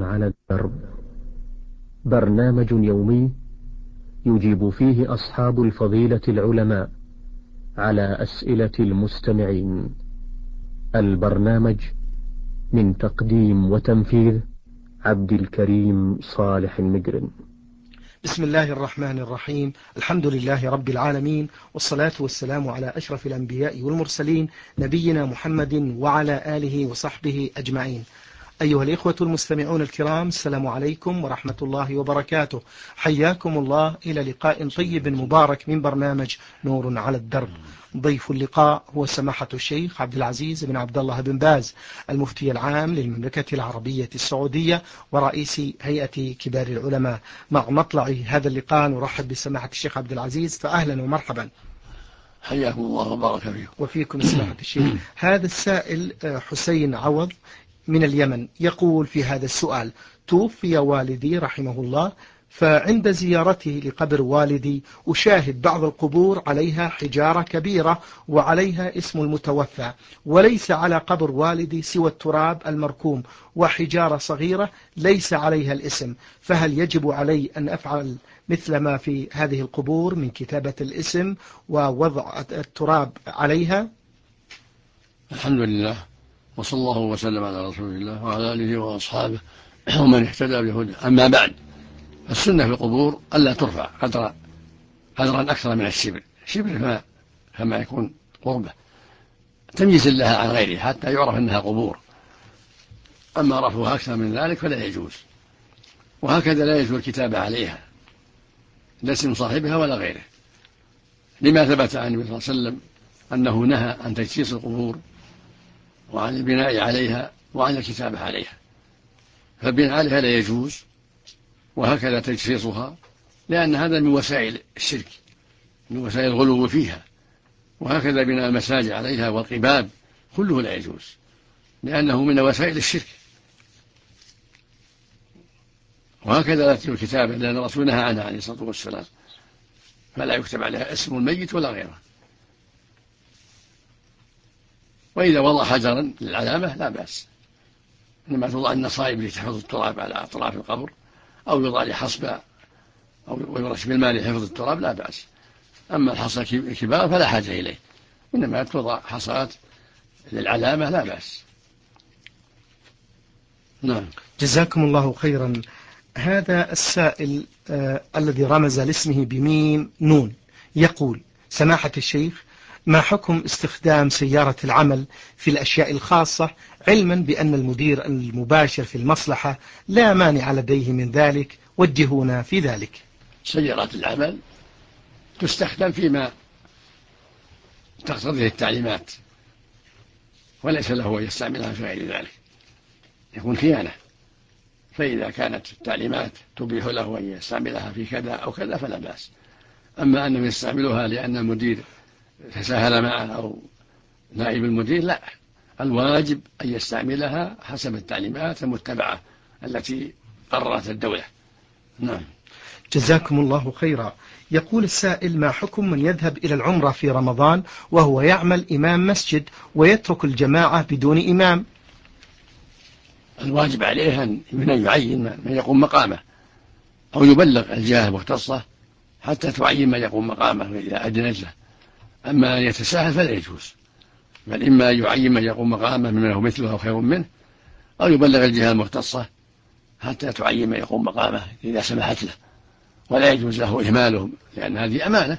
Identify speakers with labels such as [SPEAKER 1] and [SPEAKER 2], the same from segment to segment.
[SPEAKER 1] على الدرب، برنامج يومي يجيب فيه أصحاب الفضيلة العلماء على أسئلة المستمعين. البرنامج من تقديم وتنفيذ عبد الكريم صالح المقرن.
[SPEAKER 2] بسم الله الرحمن الرحيم. الحمد لله رب العالمين، والصلاة والسلام على أشرف الأنبياء والمرسلين، نبينا محمد وعلى آله وصحبه أجمعين. أيها الإخوة المستمعون الكرام، السلام عليكم ورحمة الله وبركاته. حياكم الله إلى لقاء طيب مبارك من برنامج نور على الدرب. ضيف اللقاء هو سماحة الشيخ عبد العزيز بن عبد الله بن باز، المفتي العام للمملكة العربية السعودية ورئيس هيئة كبار العلماء. مع مطلع هذا اللقاء نرحب بسماحة الشيخ عبد العزيز، فأهلا ومرحبا.
[SPEAKER 3] حياكم الله وبارك فيكم.
[SPEAKER 2] وفيكم سماحة الشيخ. هذا السائل حسين عوض من اليمن يقول في هذا السؤال: توفي والدي رحمه الله، فعند زيارته لقبر والدي أشاهد بعض القبور عليها حجارة كبيرة وعليها اسم المتوفى، وليس على قبر والدي سوى التراب المركوم وحجارة صغيرة ليس عليها الاسم، فهل يجب علي أن أفعل مثل ما في هذه القبور من كتابة الاسم ووضع التراب عليها؟
[SPEAKER 3] الحمد لله، وصلى الله وسلم على رسول الله وعلى آله وأصحابه ومن اهتدى بهداه. أما بعد، السنة في القبور ألا ترفع قدرا أكثر من الشبر كما يكون قربة تمييز لها عن غيرها حتى يعرف أنها قبور. أما رفعها أكثر من ذلك فلا يجوز، وهكذا لا يجوز الكتابة عليها لا اسم صاحبها ولا غيره، لما ثبت عن النبي صلى الله عليه وسلم أنه نهى عن تجسيس القبور وعن البناء عليها وعن الكتابة عليها، فالبناء عليها لا يجوز، وهكذا تجسيسها، لأن هذا من وسائل الشرك، من وسائل الغلو فيها. وهكذا بناء المساجد عليها والقباب كله لا يجوز، لأنه من وسائل الشرك. وهكذا لا تكتب الكتابة، لأن الرسول نهى عنها عليه الصلاة والسلام، فلا يكتب عليها اسم الميت ولا غيره. وإذا وضع حجرا للعلامة لا بأس، إنما توضع النصائب لتحفظ التراب على أطراف القبر، أو يوضع لحصبة أو يرش بالماء لحفظ التراب لا بأس. أما الحصى الكبار فلا حاجة إليه، إنما توضع حصات للعلامة لا بأس. نعم.
[SPEAKER 2] جزاكم الله خيرا. هذا السائل الذي رمز لاسمه بميم نون يقول: سماحة الشيخ، ما حكم استخدام سيارة العمل في الأشياء الخاصة، علما بأن المدير المباشر في المصلحة لا مانع لديه من ذلك؟ وجهونا في ذلك.
[SPEAKER 3] سيارات العمل تستخدم فيما تقتضيه التعليمات، وليس له أن يستعملها في غير ذلك، يكون خيانة. فإذا كانت التعليمات تبيح له أن يستعملها في كذا أو كذا فلا بأس. أما أنه يستعملها لأن المدير تساهل معه أو نائب المدير، لا، الواجب أن يستعملها حسب التعليمات المتبعة التي قررت الدولة. نعم.
[SPEAKER 2] جزاكم الله خيرا. يقول السائل: ما حكم من يذهب إلى العمرة في رمضان وهو يعمل إمام مسجد ويترك الجماعة بدون إمام؟
[SPEAKER 3] الواجب عليه أن يعين من يقوم مقامه، أو يبلغ الجهة المختصة حتى تعين من يقوم مقامه إذا أذنت له. أما أن يتساهل فلا يجوز، بل إما يعين من يقوم مقامه ممن هو مثله أو خير منه، أو يبلغ الجهة المختصة حتى تعين من يقوم مقامه إذا سمحت له. ولا يجوز له إهمالهم، لأن هذه أمانة،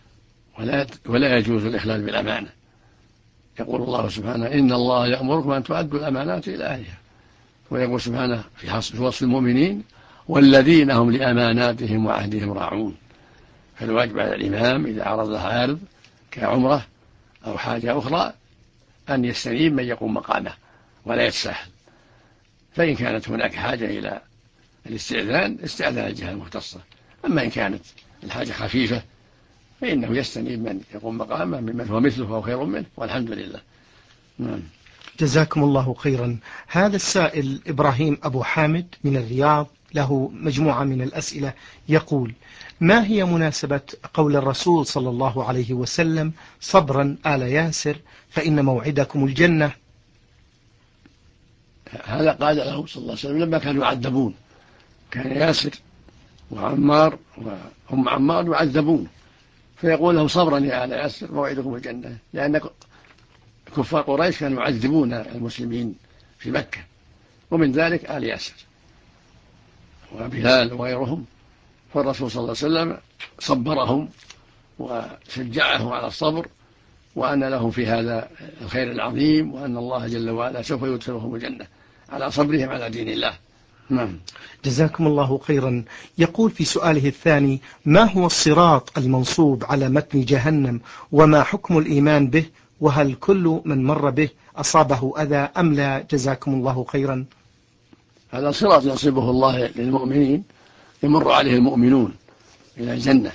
[SPEAKER 3] ولا يجوز الإخلال بالأمانة. يقول الله سبحانه: إن الله يأمركم أن تؤدوا الأمانات إلى أهلها. ويقول سبحانه في وصف المؤمنين: والذين هم لأماناتهم وعهدهم راعون. فالواجب على الإمام إذا عرض عارض كعمرة أو حاجة أخرى أن يستنيب من يقوم مقامه ولا يتساهل. فإن كانت هناك حاجة إلى الاستئذان استأذن الجهة المختصة. أما إن كانت الحاجة خفيفة فإنه يستنيب من يقوم مقامه ممن هو مثله أو خير منه، والحمد لله. نعم.
[SPEAKER 2] جزاكم الله خيرا. هذا السائل إبراهيم أبو حامد من الرياض له مجموعة من الأسئلة، يقول: ما هي مناسبة قول الرسول صلى الله عليه وسلم: صبرا آل ياسر فإن موعدكم الجنة؟
[SPEAKER 3] هذا قال له صلى الله عليه وسلم لما كانوا يعذبون، كان ياسر وعمار وأم عمار يعذبون، فيقول له صبرا يا آل ياسر موعدكم الجنة، لأن كفار قريش كانوا يعذبون المسلمين في مكة، ومن ذلك آل ياسر وبلال وغيرهم، فالرسول صلى الله عليه وسلم صبرهم وشجعهم على الصبر، وأن لهم في هذا الخير العظيم، وأن الله جل وعلا سوف يدخلهم الجنة على صبرهم على دين الله.
[SPEAKER 2] جزاكم الله خيرا. يقول في سؤاله الثاني: ما هو الصراط المنصوب على متن جهنم، وما حكم الإيمان به، وهل كل من مر به أصابه أذى أم لا؟ جزاكم الله خيرا.
[SPEAKER 3] هذا صراط ينصبه الله للمؤمنين، يمر عليه المؤمنون إلى الجنة،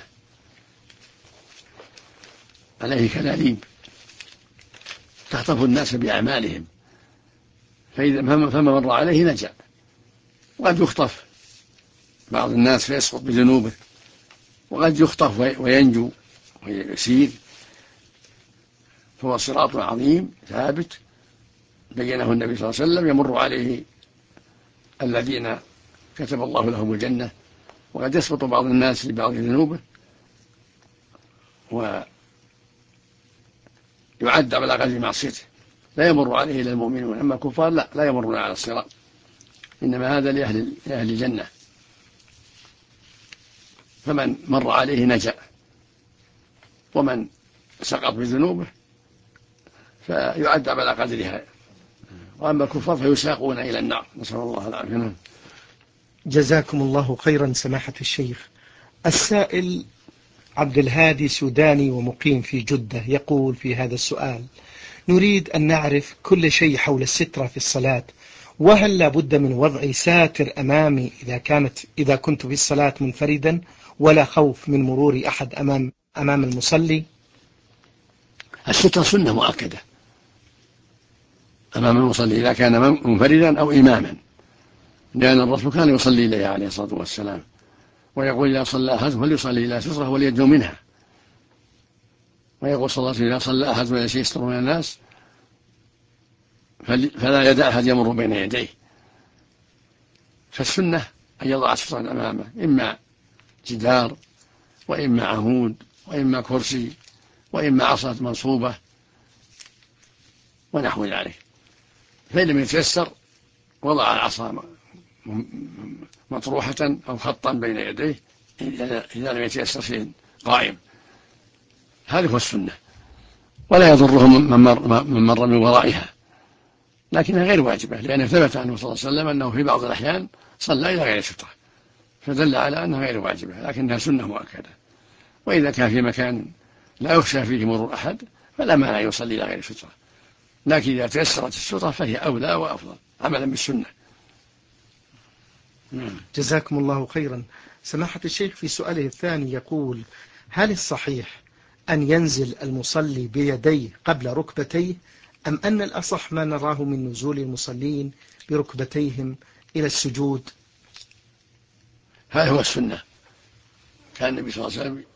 [SPEAKER 3] عليه كلاليب تخطف الناس بأعمالهم، فمن مر عليه نجا. وقد يخطف بعض الناس فيسقط بذنوبه، وقد يخطف وينجو ويسير، فهو صراط عظيم ثابت بينه النبي صلى الله عليه وسلم، يمر عليه الذين كتب الله لهم الجنة، وقد يسقط بعض الناس لبعض ذنوبه ويعذب على قدر معصيته، لا يمر عليه إلا المؤمنون، أما الكفار لا يمرون على الصراط، إنما هذا لأهل الجنة، فمن مر عليه نجا، ومن سقط بذنوبه فيعذب على قدرها، وأما الكفار فيساقون إلى النار، نسأل الله العافية.
[SPEAKER 2] جزاكم الله خيرا سماحة الشيخ. السائل عبد الهادي سوداني ومقيم في جدة يقول في هذا السؤال: نريد أن نعرف كل شيء حول السترة في الصلاة، وهل لا بد من وضع ساتر أمامي إذا كنت في الصلاة منفردا، ولا خوف من مرور أحد أمام المصلي؟
[SPEAKER 3] السترة سنة مؤكدة أمام المصلي إذا كان منفردا أو إماما، لأن الرسول كان يصلي إليه عليه الصلاة والسلام، ويقول إذا صلى أحدكم فليصلي إلى سترة وليدنو منها، ويقول صلى الله عليه وسلم إذا صلى أحد ويستر من الناس فلا يدع أحد يمر بين يديه. فالسنة أن يضع سترا أمامه، إما جدار، وإما عمود، وإما كرسي، وإما عصا منصوبة ونحو ذلك. فإن لم يتيسر وضع العصا مطروحة أو خطا بين يديه إذا لم يتيسر شيء قائم. هذه هو السنة، ولا يضرهم من مر من ورائها، لكنها غير واجبة، لأنه ثبت عنه صلى الله عليه وسلم أنه في بعض الأحيان صلى إلى غير سترة، فدل على أنها غير واجبة، لكنها سنة مؤكدة. وإذا كان في مكان لا يخشى فيه مرور أحد فلا مانع يصلي إلى غير سترة، لكن إذا تيسرت السترة فهي أولى وأفضل عملا بالسنة.
[SPEAKER 2] جزاكم الله خيرا. سماحة الشيخ في سؤاله الثاني يقول: هل الصحيح أن ينزل المصلي بيديه قبل ركبتيه، أم أن الأصح ما نراه من نزول المصلين بركبتيهم إلى السجود؟
[SPEAKER 3] هذا هو السنة، كان النبي صلى الله عليه وسلم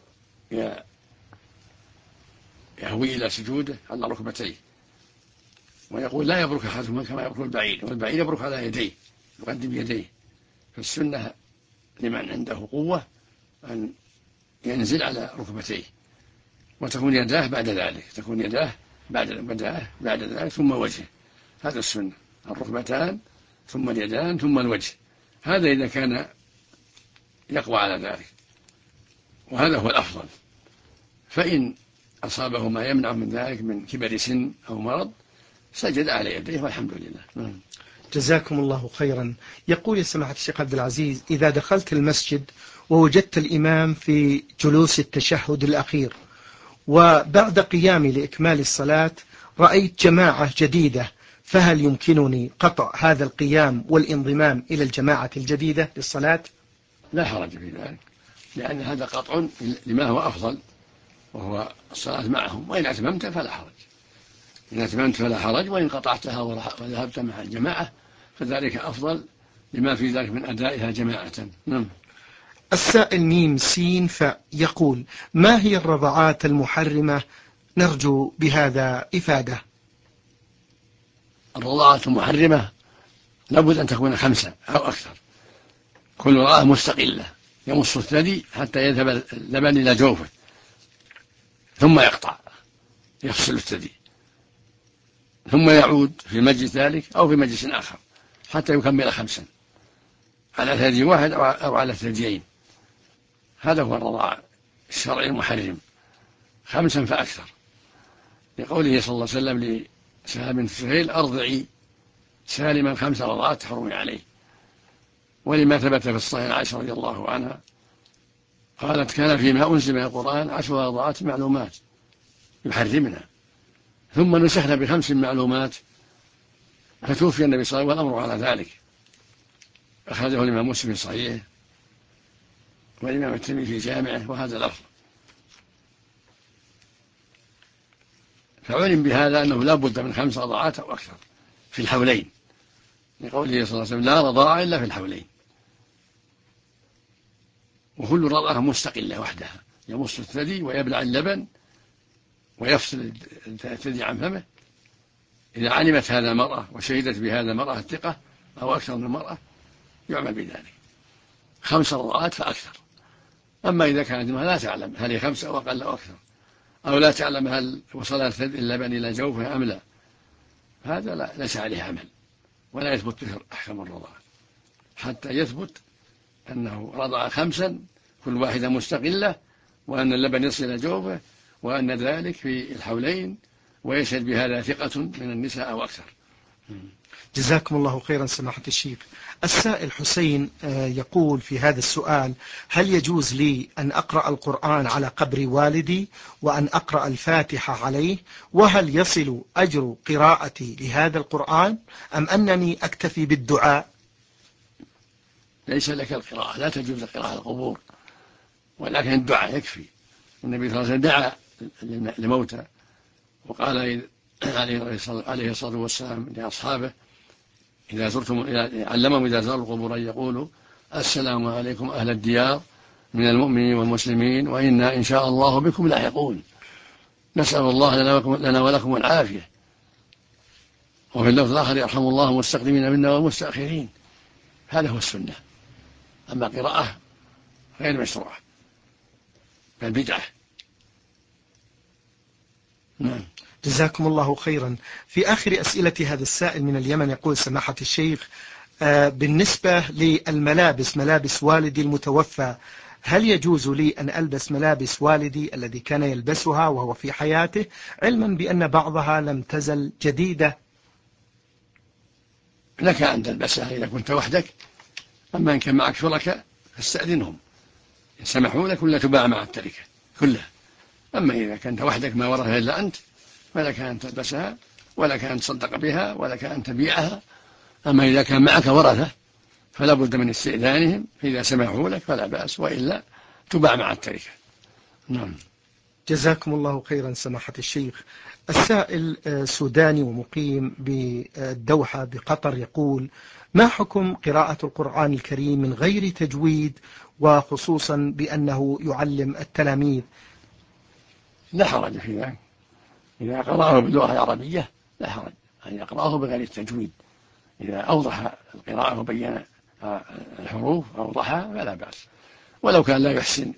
[SPEAKER 3] يهوي إلى سجوده على ركبتيه، ويقول لا يبرك أحدهما كما يبرك البعير، والبعير يبرك على يديه، يقدم يديه. فالسنة لمن عنده قوة أن ينزل على ركبتيه، وتكون يداه بعد ذلك، تكون يداه بعد ذلك ثم وجهه. هذا السنة، الركبتان ثم اليدان ثم الوجه، هذا إذا كان يقوى على ذلك، وهذا هو الأفضل. فإن أصابه ما يمنع من ذلك من كبر سن أو مرض سجد على يديه والحمد لله.
[SPEAKER 2] جزاكم الله خيرا. يقول يا سماحة الشيخ عبد العزيز: إذا دخلت المسجد ووجدت الإمام في جلوس التشهد الأخير، وبعد قيامي لإكمال الصلاة رأيت جماعة جديدة، فهل يمكنني قطع هذا القيام والانضمام إلى الجماعة الجديدة للصلاة؟
[SPEAKER 3] لا حرج في ذلك، لأن هذا قطع لما هو أفضل وهو الصلاة معهم، وإن أتممت فلا حرج. إن أتممت فلا حرج، وإن قطعتها وذهبت مع الجماعة فذلك أفضل لما في ذلك من أدائها جماعة.
[SPEAKER 2] السائل ميم سين فيقول: ما هي الرضعات المحرمة؟ نرجو بهذا إفادة.
[SPEAKER 3] الرضاعة المحرمة لابد أن تكون 5 أو أكثر، كل رضاعة مستقلة، يمص الثدي حتى يذهب اللبن إلى جوفه ثم يقطع، يفصل الثدي، ثم يعود في مجلس ذلك أو في مجلس آخر حتى يكمل 5 على ثدي واحد أو على ثديين. هذا هو الرضاع الشرعي المحرم، 5 فأكثر، لقوله صلى الله عليه وسلم لسهل بنت سهيل: أرضعي سالما 5 رضعات تحرمي عليه. ولما ثبت في الصحيح عائشة رضي الله عنها قالت: كان فيما أنزل من القرآن 10 رضعات معلومات يحرمنا، ثم نسخنا ب5 معلومات، فتوفي النبي صلى الله عليه وسلم والأمر على ذلك. أخرجه الإمام مسلم في صحيحه والإمام الترمذي في جامعه، وهذا الأفضل. فعلم بهذا أنه لا بد من 5 رضعات أو أكثر في الحولين، لقوله صلى الله عليه وسلم: لا رضاعة إلا في الحولين. وكل رضعة مستقلة وحدها، يمص الثدي ويبلع اللبن ويفصل الثدي عن فمه. إذا علمت هذا المرأة وشهدت بهذا المرأة الثقة أو أكثر من المرأة يعمل بذلك، 5 رضعات فأكثر. أما إذا كانت لا تعلم هل هي 5 أو أقل أو أكثر، أو لا تعلم هل وصل اللبن إلى جوفها أم لا، هذا ليس عليه عمل ولا يثبت به أحكام الرضاعة حتى يثبت أنه رضع 5 كل واحدة مستقلة، وأن اللبن يصل إلى جوفه، وأن ذلك في الحولين، ويشهد بهذا ثقة من النساء أو أكثر.
[SPEAKER 2] جزاكم الله خيرا سماحة الشيخ. السائل حسين يقول في هذا السؤال: هل يجوز لي أن أقرأ القرآن على قبر والدي وأن أقرأ الفاتحة عليه، وهل يصل أجر قراءتي لهذا القرآن أم أنني أكتفي بالدعاء؟
[SPEAKER 3] ليس لك القراءة، لا تجوز القراءة على القبور، ولكن الدعاء يكفي. النبي صلى الله عليه وسلم دعا لموتى وقال عليه الصلاة والسلام لأصحابه إذا زرتم، علمهم إذا زاروا القبور أن يقولوا: السلام عليكم أهل الديار من المؤمنين والمسلمين، وإنا إن شاء الله بكم لاحقون، نسأل الله لنا ولكم العافية. وفي اللفظ الآخر: يرحم الله المستقدمين منا والمستأخرين. هذا هو السنة. أما قراءة غير مشروعة بل بدعة. نعم.
[SPEAKER 2] جزاكم الله خيرا. في آخر أسئلة هذا السائل من اليمن يقول: سماحة الشيخ، بالنسبة للملابس، ملابس والدي المتوفى، هل يجوز لي أن ألبس ملابس والدي الذي كان يلبسها وهو في حياته، علما بأن بعضها لم تزل جديدة؟
[SPEAKER 3] لك أن تلبسها إذا كنت وحدك، أما إن كان معك شركاء فاستأذنهم إن سمحوا لك، ولا تباع مع التركة كلها. أما إذا كنت وحدك ما ورثها إلا أنت فلك أن تلبسها، ولك أن تصدق بها، ولك أن تبيعها. أما إذا كان معك ورثة فلا بد من استئذانهم، فإذا سمحوا لك فلا بأس، وإلا تباع مع التركة. نعم.
[SPEAKER 2] جزاكم الله خيرا سماحة الشيخ. السائل سوداني ومقيم بالدوحة بقطر يقول: ما حكم قراءة القرآن الكريم من غير تجويد، وخصوصا بأنه يعلم التلاميذ؟
[SPEAKER 3] لا حرج في ذلك، إذا قرأه باللغة العربية لا حرج أن يقرأه بغير التجويد. إذا أوضح القراءة وبين الحروف أوضحها فلا بأس، ولو كان لا يحسن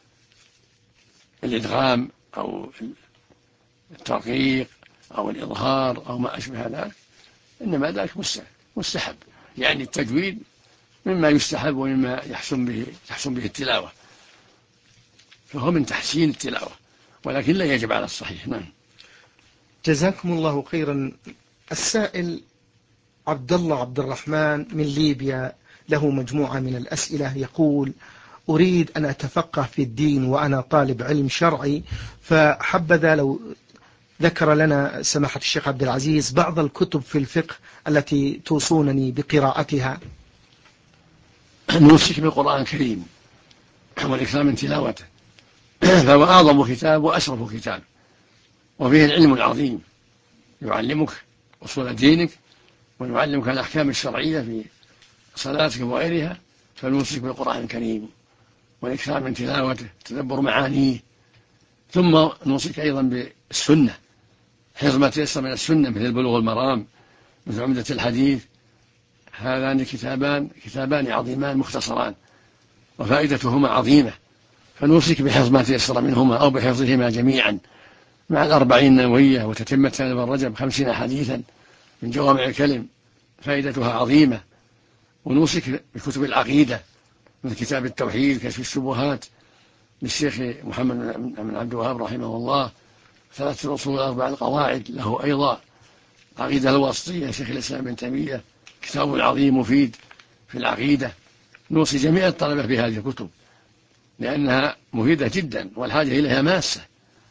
[SPEAKER 3] الإدغام أو الترقيق أو الإظهار أو ما أشبه ذلك، إنما ذلك مستحب، يعني التجويد مما يستحب ومما تحسن به التلاوة، فهو من تحسين التلاوة، ولكن لا يجب على الصحيح. نعم.
[SPEAKER 2] جزاكم الله خيرا. السائل عبد الله عبد الرحمن من ليبيا له مجموعة من الأسئلة، يقول: أريد أن أتفقه في الدين وأنا طالب علم شرعي، فحبذا لو ذكر لنا سماحة الشيخ عبد العزيز بعض الكتب في الفقه التي توصونني بقراءتها.
[SPEAKER 3] نوصيك بالقرآن الكريم والإكثار من تلاوته، فهو أعظم كتاب وأشرف كتاب، وفيه العلم العظيم، يعلمك أصول دينك ويعلمك الأحكام الشرعية في صلاتك وغيرها. فنوصيك بالقرآن الكريم والإكثار من تلاوته، تدبر معانيه. ثم نوصيك أيضا بالسنة، حفظ ما تيسر من السنة، مثل بلوغ المرام، مثل عمدة الحديث، هذان كتابان عظيمان مختصران وفائدتهما عظيمة، فنوصيك بحفظ ما تيسر منهما أو بحفظهما جميعا مع 40 النووية وتتمة ابن رجب 50 حديثا من جوامع الكلم، فائدتها عظيمة. ونوصيك بكتب العقيدة من كتاب التوحيد كشف الشبهات للشيخ محمد بن عبد الوهاب رحمه الله، 3 الأصول 4 القواعد له أيضا، العقيدة الواسطية شيخ الإسلام ابن تيمية كتاب عظيم مفيد في العقيدة. نوصي جميع الطلبة بهذه الكتب لأنها مفيدة جدا والحاجة إليها ماسة.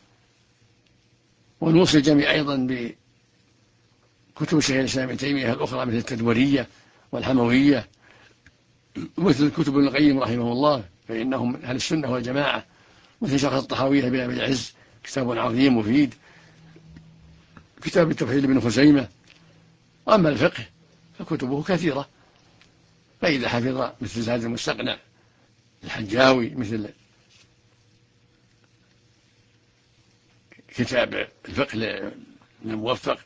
[SPEAKER 3] ونوصي الجميع أيضا بكتب شيخ الإسلام ابن تيمية الأخرى مثل التدورية والحموية مثل كتب ابن القيم رحمه الله فإنهم من أهل السنة والجماعة، مثل شرح الطحاوية بأبي العز كتاب عظيم مفيد، كتاب التوحيد لابن خزيمة. وأما الفقه فكتبه كثيرة، فإذا حفظ مثل زاد المستقنع الحجاوي، مثل كتاب الفقه للموفق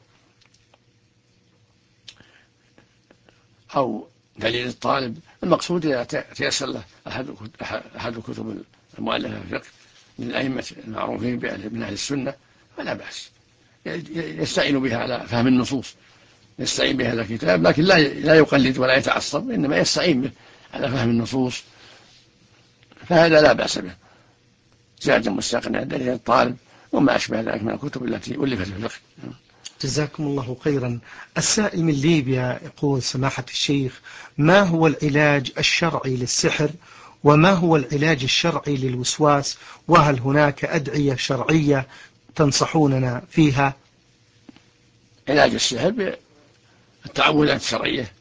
[SPEAKER 3] أو دليل الطالب، المقصود إذا تيسر له أحد الكتب المؤلفة في الفقه من الأئمة المعروفين من أهل السنة فلا بأس، يستعين بها على فهم النصوص، يستعين بهذا الكتاب، لكن لا يقلد ولا يتعصب، إنما يستعين به على فهم النصوص، فهذا لا بأس به. زاد المستقنع دليل الطالب وما أشبه ذلك من الكتب التي ألفت في الفقه.
[SPEAKER 2] جزاكم الله خيرا. السائل من ليبيا يقول: سماحة الشيخ، ما هو العلاج الشرعي للسحر؟ وما هو العلاج الشرعي للوسواس؟ وهل هناك أدعية شرعية تنصحوننا فيها؟
[SPEAKER 3] علاج السحر بالتعوذات الشرعية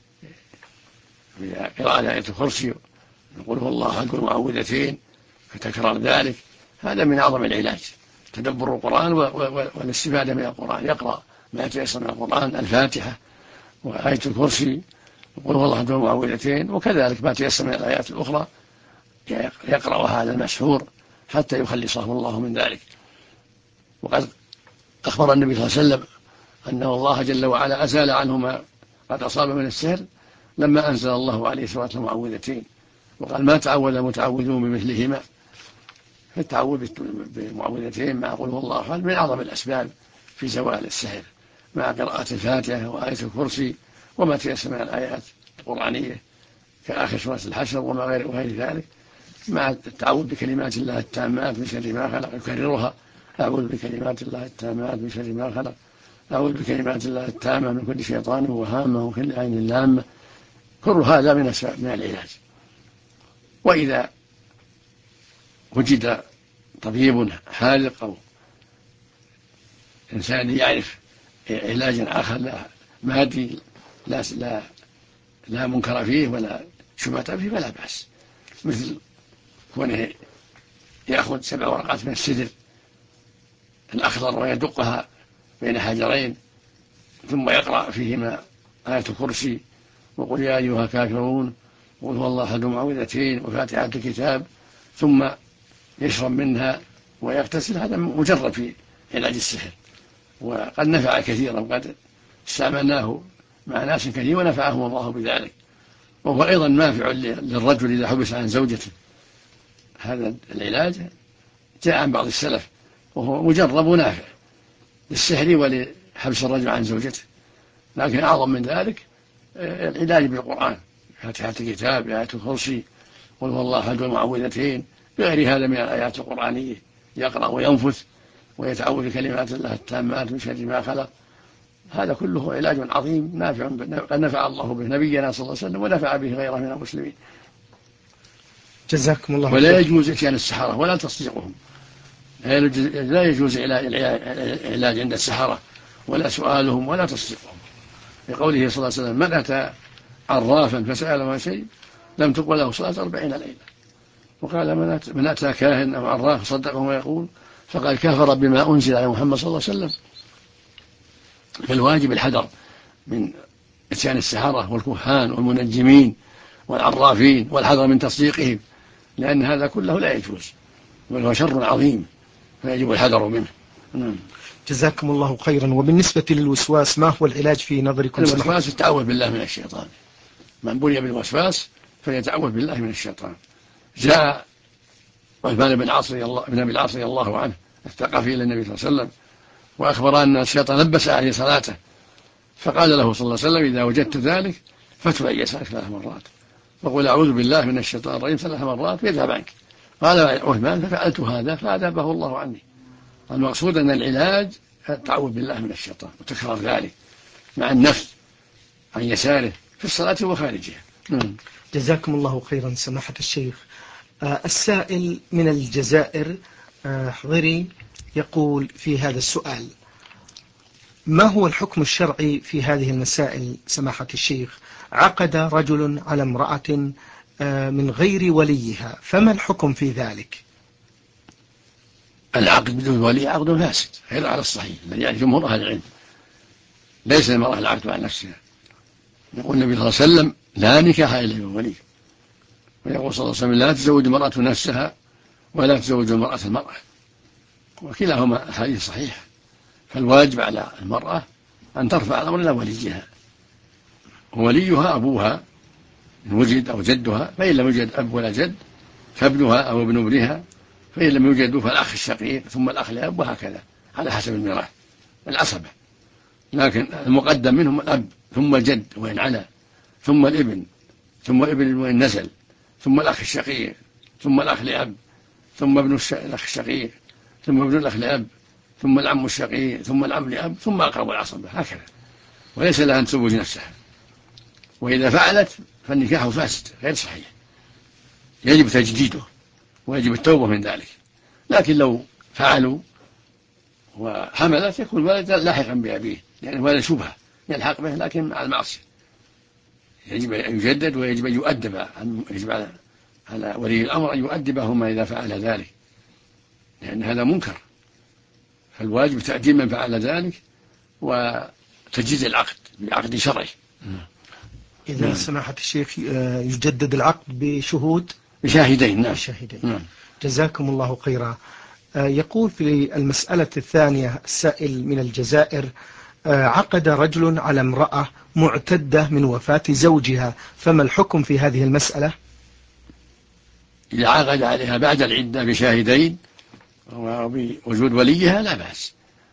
[SPEAKER 3] بقراءة آية الكرسي، يقول هو الله أحد معوذتين، فتكرار ذلك، هذا من أعظم العلاج، تدبر القرآن والاستفادة من القرآن، يقرأ ما يتيسر من القرآن، الفاتحة وآية الكرسي، يقول هو الله أحد معوذتين، وكذلك ما تيسر من الآيات الأخرى يقرأ هذا المسحور حتى يخلصه الله من ذلك. وقد أخبر النبي صلى الله عليه وسلم أن الله جل وعلا أزال عنه ما قد أصاب من السحر لما أنزل الله عليه سورة المعوذتين، وقال ما تعوذ المتعوذون بمثلهما، فالتعوذ بمعوذتين مع قل هو الله أحد من أعظم الأسباب في زوال السحر، مع قراءة الفاتحة وآية الكرسي وما تيسر من الآيات القرآنية كآخر سورة الحشر وما غير ذلك، مع التعوذ بكلمات الله التامات من شر ما خلق، يكررها: أعوذ بكلمات الله التامات من شر ما خلق، أعوذ بكلمات الله التامة من كل شيطان وهامة وكل عين لامة. كل هذا من العلاج. وإذا وجد طبيب حاذق أو إنسان يعرف علاجا آخر لا مادي لا منكر فيه ولا شبهة فيه فلا بأس، مثل كونه يأخذ 7 ورقات من السدر الأخضر ويدقها بين حجرين ثم يقرأ فيهما آية الكرسي وقل يا أيها الكافرون وقل هو الله أحد معوذتين وفاتحة الكتاب، ثم يشرب منها ويغتسل، هذا مجرد في علاج السحر، وقد نفع كثيرا، وقد استعملناه مع ناس كثير ونفعهم الله بذلك. وهو أيضا نافع للرجل إذا حبس عن زوجته، هذا العلاج جاء عن بعض السلف وهو مجرب ونافع للسحر ولحبس الرجل عن زوجته. لكن أعظم من ذلك العلاج بالقرآن، فاتحة الكتاب، آية الكرسي، قل هو الله أحد معوذتين، بغير هذا من الآيات القرآنية، يقرأ وينفث ويتعوذ بكلمات الله التامات من شر ما خلق. هذا كله علاج عظيم نافع، قد نفع الله به نبينا صلى الله عليه وسلم ونفع به غيره من المسلمين.
[SPEAKER 2] جزاكم الله خير.
[SPEAKER 3] ولا يجوز إتيان السحرة ولا تصديقهم، لا يجوز العلاج عند السحرة ولا سؤالهم ولا تصديقهم، لقوله صلى الله عليه وسلم: من أتى عرافا فسأله عن شيء لم تقبل له صلاة 40 ليلة. وقال: من أتى كاهن أو عراف فصدقه ويقول فقد كفر بما أنزل على محمد صلى الله عليه وسلم. فالواجب الحذر من إتيان السحرة والكهان والمنجمين والعرافين، والحذر من تصديقهم، لأن هذا كله لا يجوز بل هو شر عظيم فيجب الحذر منه.
[SPEAKER 2] جزاكم الله خيرا. وبالنسبة للوسواس ما هو العلاج في نظركم؟
[SPEAKER 3] الوسواس التعوذ بالله من الشيطان، من بلي بالوسواس فليتعوذ بالله من الشيطان. جاء عثمان بن أبي العاص رضي الله عنه الثقفي إلى النبي صلى الله عليه وسلم وأخبر أن الشيطان لبس عليه صلاته، فقال له صلى الله عليه وسلم: إذا وجدت ذلك فتوى يسارك 3 مرات وقل أعوذ بالله من الشيطان الرجيم 3 مرات ويذهب عنك. قال عثمان: ففعلت هذا فأذهبه الله عني. المقصود أن العلاج التعوذ بالله من الشيطان وتكرار ذلك مع النفس عن يساره في الصلاة وخارجها.
[SPEAKER 2] جزاكم الله خيرا سماحة الشيخ. السائل من الجزائر حضري يقول في هذا السؤال: ما هو الحكم الشرعي في هذه المسائل سماحة الشيخ؟ عقد رجل على امرأة من غير وليها، فما الحكم في ذلك؟
[SPEAKER 3] العقد بدون ولي عقد فاسد غير على الصحيح الذي يعني جمهور أهل العلم. ليس للمرأة العقد على نفسها. يقول النبي صلى الله عليه وسلم: لا نكاح إلا بولي. ويقول صلى الله عليه وسلم: لا تزوج المرأة نفسها ولا تزوج المرأة المرأة. وكلاهما أحاديث صحيحة. فالواجب على المرأة أن ترفع الأمر إلى وليها، ووليها أبوها إن وجد أو جدها، فإن لم يوجد أب ولا جد فابنها أو ابن ابنها، فإن لم يوجد فالأخ الشقيق ثم الأخ لأب، وهكذا على حسب الميراث العصبة. لكن المقدم منهم الأب ثم الجد وإن علا، ثم الابن، ثم ابن وإن نزل، ثم الأخ الشقيق، ثم الأخ لأب، ثم ابن الأخ الشقيق، ثم ابن الأخ لأب، ثم العم الشقيق، ثم العم لأب، ثم أقرب العصبة، هكذا. وليس لها أن تزوج نفسها. وإذا فعلت فالنكاح فاسد غير صحيح، يجب تجديده ويجب التوبة من ذلك. لكن لو فعلوا وحملت يكون ولدا لاحقا بأبيه، لأنه ولد شبهة يلحق به لكن مع المعصية. يجب أن يجدد ويجب أن يؤدب، يجب على ولي الأمر أن يؤدبهما إذا فعل ذلك، لأن هذا منكر. فالواجب تأديب من فعل ذلك وتجديد العقد بعقد شرعي.
[SPEAKER 2] إذا سماحة الشيخ يجدد العقد بشهود
[SPEAKER 3] بشاهدين. نعم.
[SPEAKER 2] نعم. جزاكم الله خيرا. يقول في المسألة الثانية السائل من الجزائر: عقد رجل على امرأة معتدة من وفاة زوجها، فما الحكم في هذه المسألة؟
[SPEAKER 3] إذا عقد عليها بعد العدة بشاهدين وبوجود وليها لا بأس.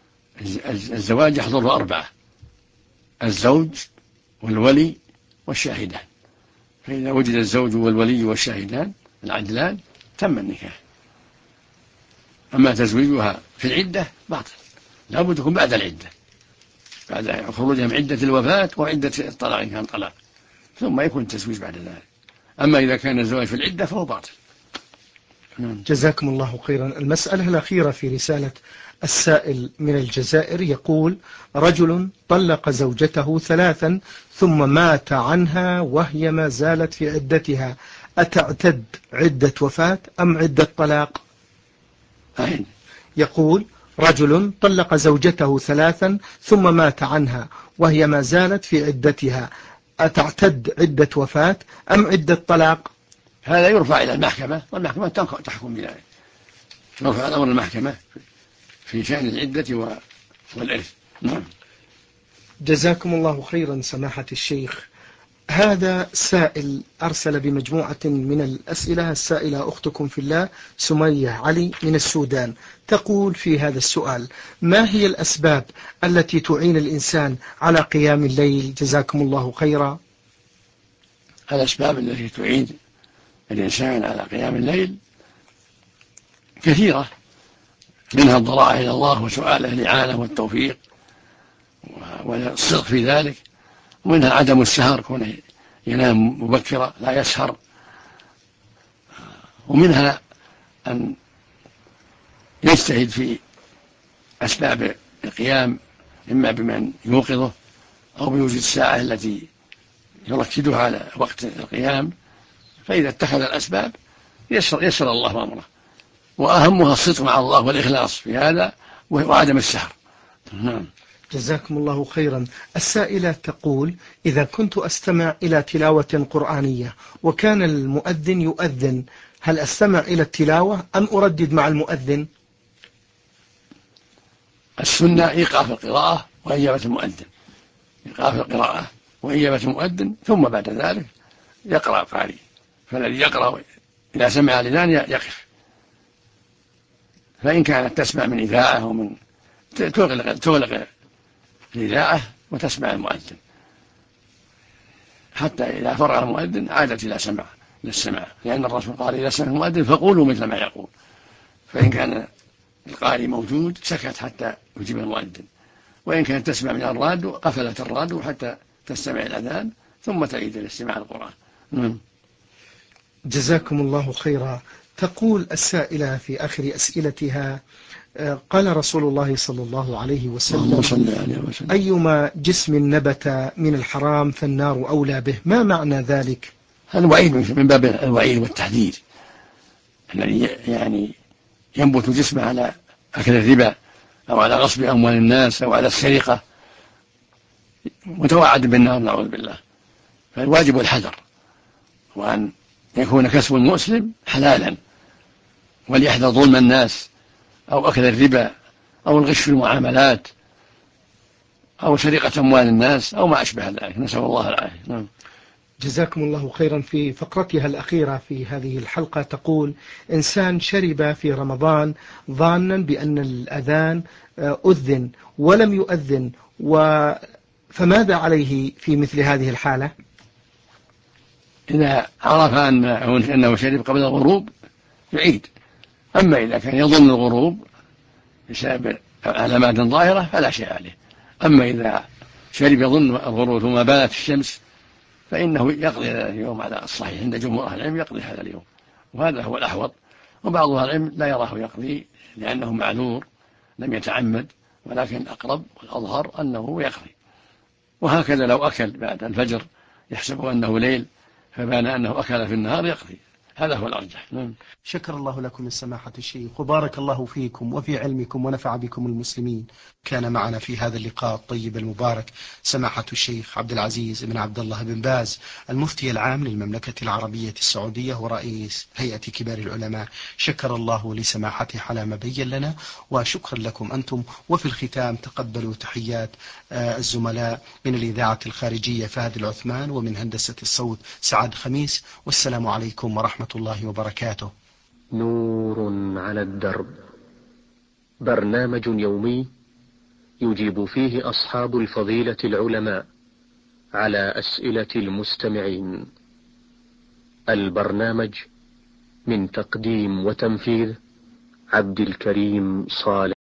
[SPEAKER 3] الزواج يحضر 4: الزوج والولي والشاهدان. فإذا وجد الزوج والولي والشاهدان العدلان تم النكاح. أما تزويجها في العدة باطل، لا بد يكون بعد العدة، بعد خروجها من عدة الوفاة وعدة الطلاق إن كان طلاق، ثم يكون التزويج بعد ذلك. أما إذا كان الزواج في العدة فهو باطل.
[SPEAKER 2] جزاكم الله خيرا. المسألة الأخيرة في رسالة السائل من الجزائر يقول: رجل طلق زوجته 3 ثم مات عنها وهي ما زالت في عدتها، أتعتد عدة وفاة أم عدة طلاق؟ يقول: رجل طلق زوجته 3 ثم مات عنها وهي ما زالت في عدتها، أتعتد عدة وفاة أم عدة طلاق؟
[SPEAKER 3] هذا يرفع إلى المحكمة والمحكمة تحكم بذلك. يرفع الأمر المحكمة في شأن العدة والإرث. نعم.
[SPEAKER 2] جزاكم الله خيرا سماحة الشيخ. هذا سائل أرسل بمجموعة من الأسئلة. السائلة أختكم في الله سمية علي من السودان، تقول في هذا السؤال: ما هي الأسباب التي تعين الإنسان على قيام الليل؟ جزاكم الله خيرا.
[SPEAKER 3] الأسباب التي تعين الإنسان على قيام الليل كثيرة، منها الضراعة إلى الله وسؤاله الإعانة والتوفيق والصدق في ذلك، ومنها عدم السهر، كونه ينام مبكرا لا يسهر، ومنها أن يجتهد في أسباب القيام، إما بمن يوقظه أو بوجود الساعة التي يركدها على وقت القيام. فإذا اتخذ الأسباب يسر الله أمره، وأهمها الصدق مع الله والإخلاص في هذا وعدم السهر. نعم.
[SPEAKER 2] جزاكم الله خيرا. السائلة تقول: إذا كنت أستمع إلى تلاوة قرآنية وكان المؤذن يؤذن، هل أستمع إلى التلاوة أم أردد مع المؤذن؟
[SPEAKER 3] السنة إيقاف القراءة وإجابة المؤذن، إيقاف القراءة وإجابة المؤذن، ثم بعد ذلك يقرأ قارئ. فالذي يقرأ إذا سمع الأذان يقف، فإن كانت تسمع من إذاعة أو من تغلق الإذاعة وتسمع المؤذن، حتى إذا فرغ المؤذن عادت إلى السماع، لأن الرسول قال إذا سمع المؤذن فقولوا مثل ما يقول. فإن كان القارئ موجود سكت حتى يجيب المؤذن، وإن كانت تسمع من الراديو قفلت الراديو حتى تستمع الأذان ثم تعيد الاستماع القرآن.
[SPEAKER 2] جزاكم الله خيرا. تقول السائلة في آخر أسئلتها: قال رسول الله صلى الله عليه وسلم: أيما جسم نبت من الحرام فالنار أولى به. ما معنى ذلك؟
[SPEAKER 3] هذا وعيد من باب الوعيد والتحذير، الذي يعني ينبت جسمه على أكل الربا أو على غصب أموال الناس أو على السرقة متوعد بالنار نعوذ بالله. فالواجب الحذر، وأن يكون كسب المسلم حلالا، وليحذر ظلم الناس أو أكل الربا أو الغش في المعاملات أو سرقة أموال الناس أو ما أشبه ذلك، نسأل الله العافية.
[SPEAKER 2] جزاكم الله خيرا. في فقرتها الأخيرة في هذه الحلقة تقول: إنسان شرب في رمضان ظانا بأن الأذان أذن ولم يؤذن، فماذا عليه في مثل هذه الحالة؟
[SPEAKER 3] إذا عرف أنه شرب قبل الغروب يعيد، أما إذا كان يظن الغروب بسبب علامات ظاهرة فلا شيء عليه. أما إذا شرب يظن الغروب ثم بانت الشمس فإنه يقضي هذا اليوم على الصحيح عند جمهور أهل العلم، يقضي هذا اليوم، وهذا هو الأحوط. وبعض أهل العلم لا يراه يقضي لأنه معذور لم يتعمد، ولكن الأقرب والأظهر أنه يقضي. وهكذا لو أكل بعد الفجر يحسب أنه ليل فبان أنه أكل في النهار يقضي، هذا هو الأرجح.
[SPEAKER 2] شكر الله لكم السماحة الشيخ، وبارك الله فيكم وفي علمكم ونفع بكم المسلمين. كان معنا في هذا اللقاء الطيب المبارك سماحة الشيخ عبد العزيز بن عبد الله بن باز، المفتي العام للمملكة العربية السعودية ورئيس هيئة كبار العلماء. شكر الله لسماحته على ما بين لنا، وشكرا لكم أنتم. وفي الختام تقبلوا تحيات الزملاء من الإذاعة الخارجية فهد العثمان، ومن هندسة الصوت سعد خميس، والسلام عليكم ورحمة الله وبركاته.
[SPEAKER 1] نور على الدرب، برنامج يومي يجيب فيه أصحاب الفضيلة العلماء على أسئلة المستمعين. البرنامج من تقديم وتنفيذ عبد الكريم صالح.